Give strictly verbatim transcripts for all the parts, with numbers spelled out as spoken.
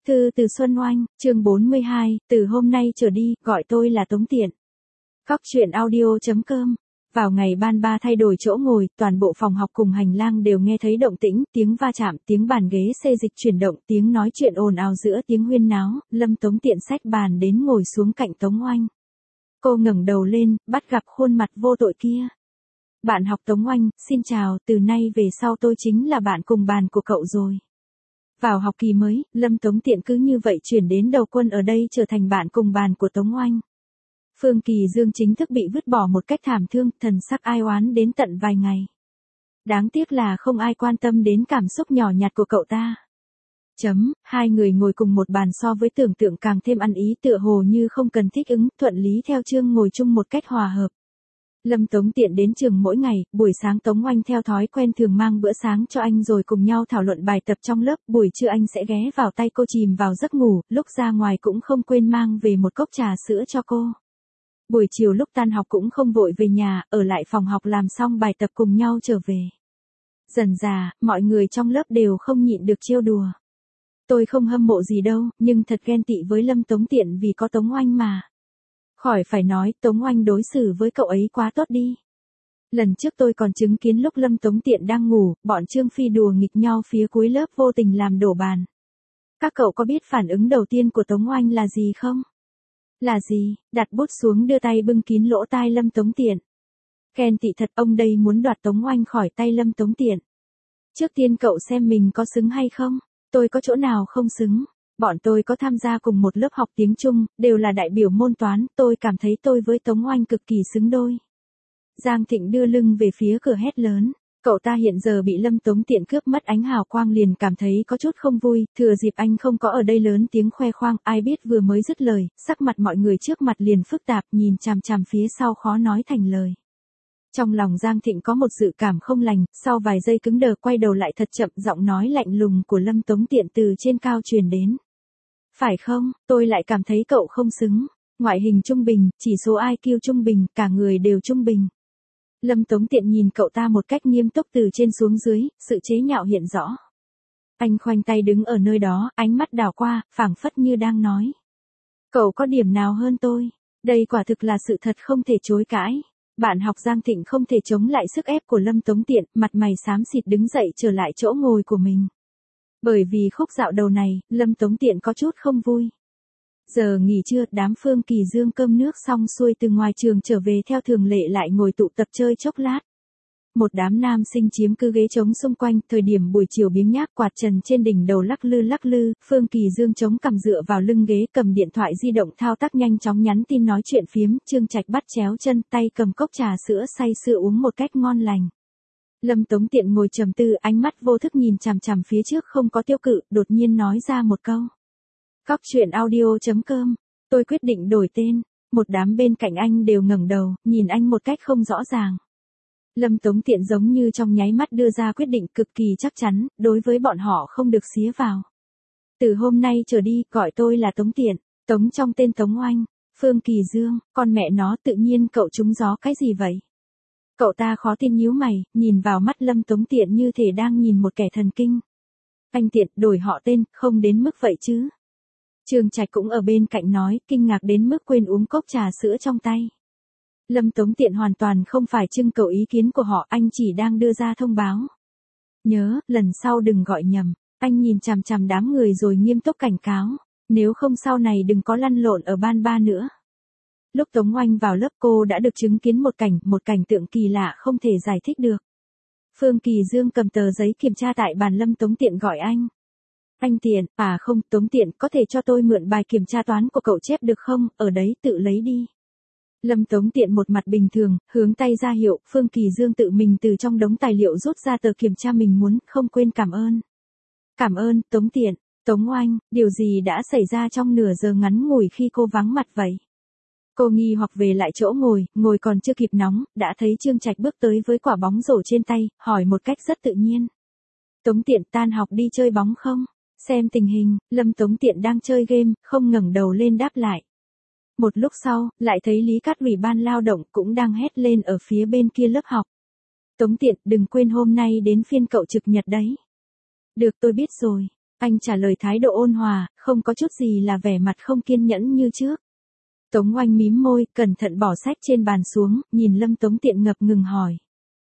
Thư từ Xuân Oanh, chương bốn mươi hai, từ hôm nay trở đi, gọi tôi là Tống Tiện. Cóc truyện audio chấm com. Vào ngày ban ba thay đổi chỗ ngồi, toàn bộ phòng học cùng hành lang đều nghe thấy động tĩnh, tiếng va chạm, tiếng bàn ghế xê dịch chuyển động, tiếng nói chuyện ồn ào giữa tiếng huyên náo, Lâm Tống Tiện xách bàn đến ngồi xuống cạnh Tống Oanh. Cô ngẩng đầu lên, bắt gặp khuôn mặt vô tội kia. Bạn học Tống Oanh, xin chào, từ nay về sau tôi chính là bạn cùng bàn của cậu rồi. Vào học kỳ mới, Lâm Tống Tiện cứ như vậy chuyển đến đầu quân ở đây trở thành bạn cùng bàn của Tống Oanh. Phương Kỳ Dương chính thức bị vứt bỏ một cách thảm thương, thần sắc ai oán đến tận vài ngày. Đáng tiếc là không ai quan tâm đến cảm xúc nhỏ nhặt của cậu ta. Chấm, hai người ngồi cùng một bàn so với tưởng tượng càng thêm ăn ý, tựa hồ như không cần thích ứng, thuận lý theo chương ngồi chung một cách hòa hợp. Lâm Tống Tiện đến trường mỗi ngày, buổi sáng Tống Oanh theo thói quen thường mang bữa sáng cho anh rồi cùng nhau thảo luận bài tập trong lớp, buổi trưa anh sẽ ghé vào tay cô chìm vào giấc ngủ, lúc ra ngoài cũng không quên mang về một cốc trà sữa cho cô. Buổi chiều lúc tan học cũng không vội về nhà, ở lại phòng học làm xong bài tập cùng nhau trở về. Dần dà, mọi người trong lớp đều không nhịn được trêu đùa. Tôi không hâm mộ gì đâu, nhưng thật ghen tị với Lâm Tống Tiện vì có Tống Oanh mà. Khỏi phải nói, Tống Oanh đối xử với cậu ấy quá tốt đi. Lần trước tôi còn chứng kiến lúc Lâm Tống Tiện đang ngủ, bọn Trương Phi đùa nghịch nhau phía cuối lớp vô tình làm đổ bàn. Các cậu có biết phản ứng đầu tiên của Tống Oanh là gì không? Là gì? Đặt bút xuống đưa tay bưng kín lỗ tai Lâm Tống Tiện. Ghen tị thật, ông đây muốn đoạt Tống Oanh khỏi tay Lâm Tống Tiện. Trước tiên cậu xem mình có xứng hay không? Tôi có chỗ nào không xứng? Bọn tôi có tham gia cùng một lớp học tiếng Trung, đều là đại biểu môn toán, tôi cảm thấy tôi với Tống Oanh cực kỳ xứng đôi. Giang Thịnh đưa lưng về phía cửa hét lớn. Cậu ta hiện giờ bị Lâm Tống Tiện cướp mất ánh hào quang liền cảm thấy có chút không vui, thừa dịp anh không có ở đây lớn tiếng khoe khoang, ai biết vừa mới dứt lời, sắc mặt mọi người trước mặt liền phức tạp, nhìn chằm chằm phía sau khó nói thành lời. Trong lòng Giang Thịnh có một dự cảm không lành, sau vài giây cứng đờ quay đầu lại thật chậm, giọng nói lạnh lùng của Lâm Tống Tiện từ trên cao truyền đến. Phải không, tôi lại cảm thấy cậu không xứng. Ngoại hình trung bình, chỉ số i kiu trung bình, cả người đều trung bình. Lâm Tống Tiện nhìn cậu ta một cách nghiêm túc từ trên xuống dưới, sự chế nhạo hiện rõ. Anh khoanh tay đứng ở nơi đó, ánh mắt đảo qua, phảng phất như đang nói. Cậu có điểm nào hơn tôi? Đây quả thực là sự thật không thể chối cãi. Bạn học Giang Thịnh không thể chống lại sức ép của Lâm Tống Tiện, mặt mày xám xịt đứng dậy trở lại chỗ ngồi của mình. Bởi vì khúc dạo đầu này, Lâm Tống Tiện có chút không vui. Giờ nghỉ trưa, đám Phương Kỳ Dương cơm nước xong xuôi từ ngoài trường trở về theo thường lệ lại ngồi tụ tập chơi chốc lát. Một đám nam sinh chiếm cứ ghế trống xung quanh, thời điểm buổi chiều biếng nhác quạt trần trên đỉnh đầu lắc lư lắc lư, Phương Kỳ Dương chống cằm dựa vào lưng ghế cầm điện thoại di động thao tác nhanh chóng nhắn tin nói chuyện phiếm, Trương Trạch bắt chéo chân tay cầm cốc trà sữa say sưa uống một cách ngon lành. Lâm Tống Tiện ngồi trầm tư, ánh mắt vô thức nhìn chằm chằm phía trước không có tiêu cự, đột nhiên nói ra một câu. Cóc truyện audio chấm com, tôi quyết định đổi tên. Một đám bên cạnh anh đều ngẩng đầu, nhìn anh một cách không rõ ràng. Lâm Tống Tiện giống như trong nháy mắt đưa ra quyết định cực kỳ chắc chắn, đối với bọn họ không được xía vào. Từ hôm nay trở đi, gọi tôi là Tống Tiện, Tống trong tên Tống Oanh, Phương Kỳ Dương, con mẹ nó tự nhiên cậu trúng gió cái gì vậy? Cậu ta khó tin nhíu mày, nhìn vào mắt Lâm Tống Tiện như thể đang nhìn một kẻ thần kinh. Anh Tiện, đổi họ tên, không đến mức vậy chứ. Trương Trạch cũng ở bên cạnh nói, kinh ngạc đến mức quên uống cốc trà sữa trong tay. Lâm Tống Tiện hoàn toàn không phải trưng cầu ý kiến của họ, anh chỉ đang đưa ra thông báo. Nhớ, lần sau đừng gọi nhầm, anh nhìn chằm chằm đám người rồi nghiêm túc cảnh cáo, nếu không sau này đừng có lăn lộn ở ban ba nữa. Lúc Tống Oanh vào lớp cô đã được chứng kiến một cảnh, một cảnh tượng kỳ lạ không thể giải thích được. Phương Kỳ Dương cầm tờ giấy kiểm tra tại bàn, Lâm Tống Tiện gọi anh. Anh Tiện, à không, Tống Tiện, có thể cho tôi mượn bài kiểm tra toán của cậu chép được không, ở đấy tự lấy đi. Lâm Tống Tiện một mặt bình thường, hướng tay ra hiệu, Phương Kỳ Dương tự mình từ trong đống tài liệu rút ra tờ kiểm tra mình muốn, không quên cảm ơn. Cảm ơn, Tống Tiện, Tống Oanh, điều gì đã xảy ra trong nửa giờ ngắn ngủi khi cô vắng mặt vậy? Cô nghi hoặc về lại chỗ ngồi, ngồi còn chưa kịp nóng, đã thấy Trương Trạch bước tới với quả bóng rổ trên tay, hỏi một cách rất tự nhiên. Tống Tiện, tan học đi chơi bóng không? Xem tình hình, Lâm Tống Tiện đang chơi game, không ngẩng đầu lên đáp lại. Một lúc sau, lại thấy Lý Cát ủy ban lao động cũng đang hét lên ở phía bên kia lớp học. Tống Tiện, đừng quên hôm nay đến phiên cậu trực nhật đấy. Được, tôi biết rồi. Anh trả lời thái độ ôn hòa, không có chút gì là vẻ mặt không kiên nhẫn như trước. Tống Oanh mím môi, cẩn thận bỏ sách trên bàn xuống, nhìn Lâm Tống Tiện ngập ngừng hỏi.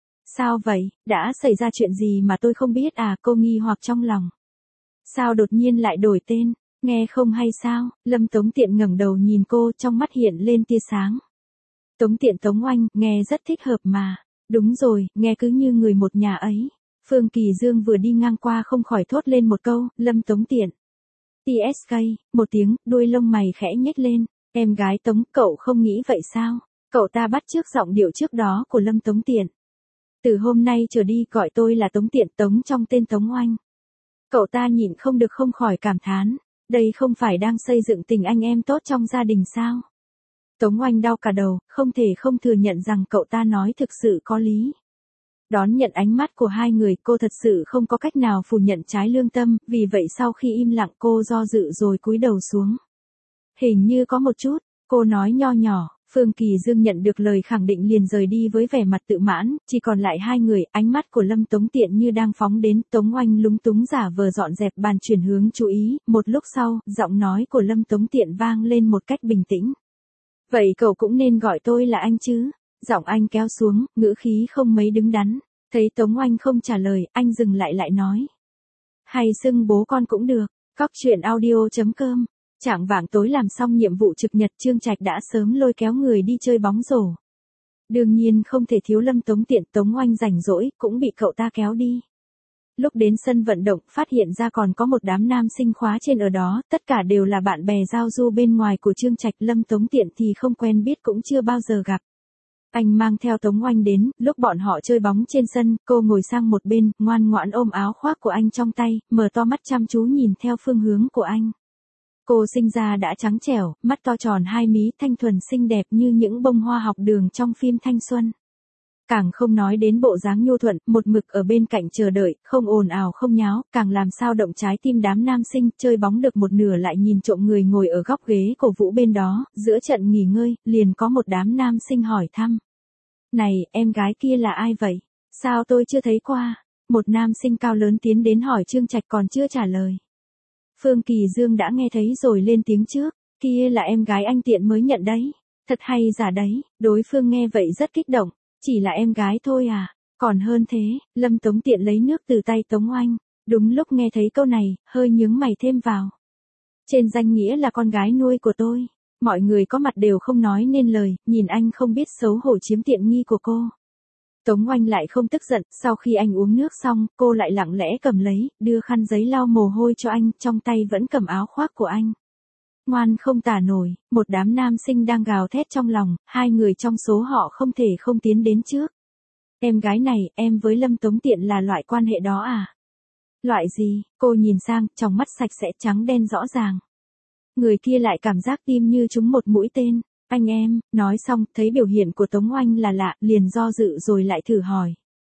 Sao vậy, đã xảy ra chuyện gì mà tôi không biết à, cô nghi hoặc trong lòng. Sao đột nhiên lại đổi tên, nghe không hay sao, Lâm Tống Tiện ngẩng đầu nhìn cô, trong mắt hiện lên tia sáng. Tống Tiện Tống Oanh, nghe rất thích hợp mà. Đúng rồi, nghe cứ như người một nhà ấy. Phương Kỳ Dương vừa đi ngang qua không khỏi thốt lên một câu, Lâm Tống Tiện. tê ét ca, một tiếng, đuôi lông mày khẽ nhếch lên. Em gái Tống, cậu không nghĩ vậy sao? Cậu ta bắt chước giọng điệu trước đó của Lâm Tống Tiện. Từ hôm nay trở đi gọi tôi là Tống Tiện, Tống trong tên Tống Oanh. Cậu ta nhịn không được không khỏi cảm thán. Đây không phải đang xây dựng tình anh em tốt trong gia đình sao? Tống Oanh đau cả đầu, không thể không thừa nhận rằng cậu ta nói thực sự có lý. Đón nhận ánh mắt của hai người, cô thật sự không có cách nào phủ nhận trái lương tâm, vì vậy sau khi im lặng cô do dự rồi cúi đầu xuống. Hình như có một chút, cô nói nho nhỏ. Phương Kỳ Dương nhận được lời khẳng định liền rời đi với vẻ mặt tự mãn, chỉ còn lại hai người, ánh mắt của Lâm Tống Tiện như đang phóng đến, Tống Oanh lúng túng giả vờ dọn dẹp bàn chuyển hướng chú ý, một lúc sau, giọng nói của Lâm Tống Tiện vang lên một cách bình tĩnh. Vậy cậu cũng nên gọi tôi là anh chứ, giọng anh kéo xuống, ngữ khí không mấy đứng đắn, thấy Tống Oanh không trả lời, anh dừng lại lại nói. Hay xưng bố con cũng được, cóc truyện audio chấm com. Chạng vạng tối làm xong nhiệm vụ trực nhật, Trương Trạch đã sớm lôi kéo người đi chơi bóng rổ. Đương nhiên không thể thiếu Lâm Tống Tiện, Tống Oanh rảnh rỗi, cũng bị cậu ta kéo đi. Lúc đến sân vận động, phát hiện ra còn có một đám nam sinh khóa trên ở đó, tất cả đều là bạn bè giao du bên ngoài của Trương Trạch, Lâm Tống Tiện thì không quen biết cũng chưa bao giờ gặp. Anh mang theo Tống Oanh đến, lúc bọn họ chơi bóng trên sân, cô ngồi sang một bên, ngoan ngoãn ôm áo khoác của anh trong tay, mở to mắt chăm chú nhìn theo phương hướng của anh. Cô sinh ra đã trắng trẻo, mắt to tròn hai mí, thanh thuần xinh đẹp như những bông hoa học đường trong phim thanh xuân. Càng không nói đến bộ dáng nhu thuận, một mực ở bên cạnh chờ đợi, không ồn ào không nháo, càng làm sao động trái tim đám nam sinh, chơi bóng được một nửa lại nhìn trộm người ngồi ở góc ghế cổ vũ bên đó, giữa trận nghỉ ngơi, liền có một đám nam sinh hỏi thăm. Này, em gái kia là ai vậy? Sao tôi chưa thấy qua? Một nam sinh cao lớn tiến đến hỏi Trương Trạch còn chưa trả lời. Phương Kỳ Dương đã nghe thấy rồi lên tiếng trước, kia là em gái anh Tiện mới nhận đấy, thật hay giả đấy, đối phương nghe vậy rất kích động, chỉ là em gái thôi à, còn hơn thế, Lâm Tống Tiện lấy nước từ tay Tống Oanh, đúng lúc nghe thấy câu này, hơi nhướng mày thêm vào. Trên danh nghĩa là con gái nuôi của tôi, mọi người có mặt đều không nói nên lời, nhìn anh không biết xấu hổ chiếm tiện nghi của cô. Tống Oanh lại không tức giận, sau khi anh uống nước xong, cô lại lặng lẽ cầm lấy, đưa khăn giấy lau mồ hôi cho anh, trong tay vẫn cầm áo khoác của anh. Ngoan không tả nổi, một đám nam sinh đang gào thét trong lòng, hai người trong số họ không thể không tiến đến trước. Em gái này, em với Lâm Tống Tiện là loại quan hệ đó à? Loại gì? Cô nhìn sang, trong mắt sạch sẽ trắng đen rõ ràng. Người kia lại cảm giác tim như trúng một mũi tên. Anh em, nói xong, thấy biểu hiện của Tống Oanh là lạ, liền do dự rồi lại thử hỏi.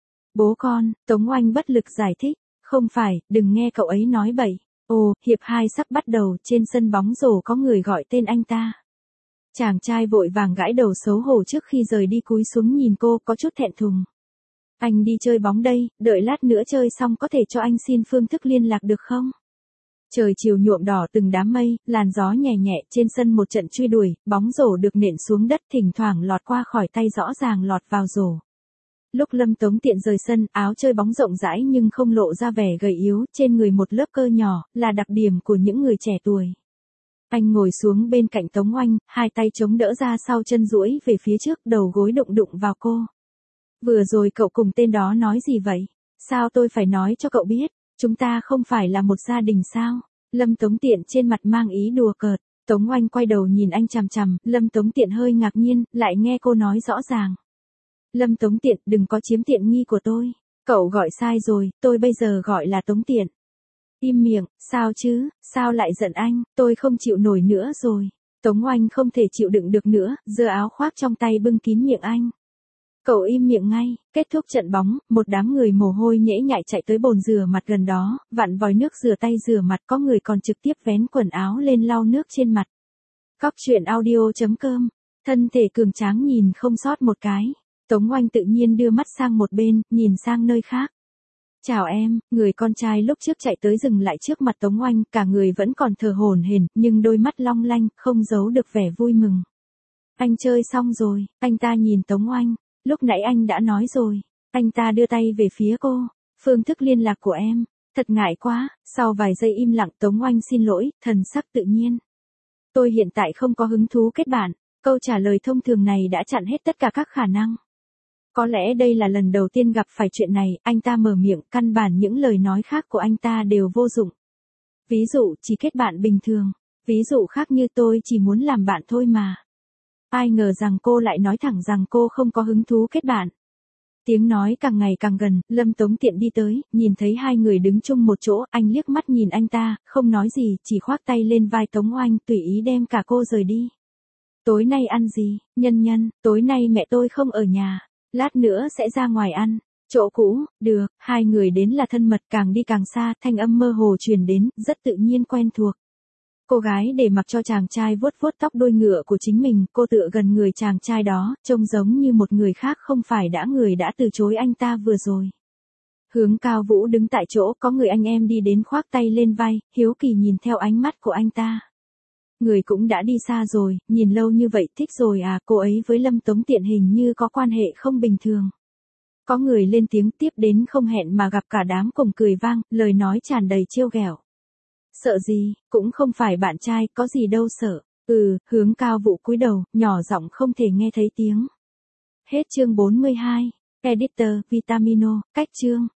Bố con, Tống Oanh bất lực giải thích, không phải, đừng nghe cậu ấy nói bậy. Ồ, hiệp hai sắp bắt đầu, trên sân bóng rổ có người gọi tên anh ta. Chàng trai vội vàng gãi đầu xấu hổ trước khi rời đi cúi xuống nhìn cô, có chút thẹn thùng. Anh đi chơi bóng đây, đợi lát nữa chơi xong có thể cho anh xin phương thức liên lạc được không? Trời chiều nhuộm đỏ từng đám mây, làn gió nhẹ nhẹ, trên sân một trận truy đuổi, bóng rổ được nện xuống đất, thỉnh thoảng lọt qua khỏi tay, rõ ràng lọt vào rổ. Lúc Lâm Tống Tiện rời sân, áo chơi bóng rộng rãi nhưng không lộ ra vẻ gầy yếu, trên người một lớp cơ nhỏ, là đặc điểm của những người trẻ tuổi. Anh ngồi xuống bên cạnh Tống Oanh, hai tay chống đỡ ra sau chân duỗi về phía trước, đầu gối đụng đụng vào cô. Vừa rồi cậu cùng tên đó nói gì vậy? Sao tôi phải nói cho cậu biết? Chúng ta không phải là một gia đình sao? Lâm Tống Tiện trên mặt mang ý đùa cợt. Tống Oanh quay đầu nhìn anh chằm chằm, Lâm Tống Tiện hơi ngạc nhiên, lại nghe cô nói rõ ràng. Lâm Tống Tiện, đừng có chiếm tiện nghi của tôi. Cậu gọi sai rồi, tôi bây giờ gọi là Tống Tiện. Im miệng, sao chứ, sao lại giận anh, tôi không chịu nổi nữa rồi. Tống Oanh không thể chịu đựng được nữa, giơ áo khoác trong tay bưng kín miệng anh. Cậu im miệng ngay, kết thúc trận bóng, một đám người mồ hôi nhễ nhại chạy tới bồn rửa mặt gần đó, vặn vòi nước rửa tay rửa mặt, có người còn trực tiếp vén quần áo lên lau nước trên mặt. Cóc truyện audio chấm com, thân thể cường tráng nhìn không sót một cái. Tống Oanh tự nhiên đưa mắt sang một bên, nhìn sang nơi khác. Chào em, người con trai lúc trước chạy tới dừng lại trước mặt Tống Oanh, cả người vẫn còn thở hổn hển, nhưng đôi mắt long lanh, không giấu được vẻ vui mừng. Anh chơi xong rồi, anh ta nhìn Tống Oanh, lúc nãy anh đã nói rồi. Anh ta đưa tay về phía cô, phương thức liên lạc của em, thật ngại quá. Sau vài giây im lặng Tống Oanh xin lỗi, thần sắc tự nhiên. Tôi hiện tại không có hứng thú kết bạn, câu trả lời thông thường này đã chặn hết tất cả các khả năng. Có lẽ đây là lần đầu tiên gặp phải chuyện này, anh ta mở miệng, căn bản những lời nói khác của anh ta đều vô dụng. Ví dụ, chỉ kết bạn bình thường, ví dụ khác như tôi chỉ muốn làm bạn thôi mà. Ai ngờ rằng cô lại nói thẳng rằng cô không có hứng thú kết bạn. Tiếng nói càng ngày càng gần, Lâm Tống Tiện đi tới, nhìn thấy hai người đứng chung một chỗ, anh liếc mắt nhìn anh ta, không nói gì, chỉ khoác tay lên vai Tống Oanh, tùy ý đem cả cô rời đi. Tối nay ăn gì? Nhân Nhân, tối nay mẹ tôi không ở nhà, lát nữa sẽ ra ngoài ăn. Chỗ cũ, được, hai người đến là thân mật, càng đi càng xa, thanh âm mơ hồ truyền đến, rất tự nhiên quen thuộc. Cô gái để mặc cho chàng trai vuốt vuốt tóc đuôi ngựa của chính mình, cô tựa gần người chàng trai đó, trông giống như một người khác không phải đã người đã từ chối anh ta vừa rồi. Hướng Cao Vũ đứng tại chỗ, có người anh em đi đến khoác tay lên vai, hiếu kỳ nhìn theo ánh mắt của anh ta. Người cũng đã đi xa rồi, nhìn lâu như vậy thích rồi à, cô ấy với Lâm Tống Tiện hình như có quan hệ không bình thường. Có người lên tiếng tiếp đến không hẹn mà gặp cả đám cùng cười vang, lời nói tràn đầy trêu ghẹo. Sợ gì, cũng không phải bạn trai, có gì đâu sợ. Ừ, Hướng Cao Vũ cúi đầu, nhỏ giọng không thể nghe thấy tiếng. Hết chương bốn mươi hai. Editor, Vitamino, cách chương.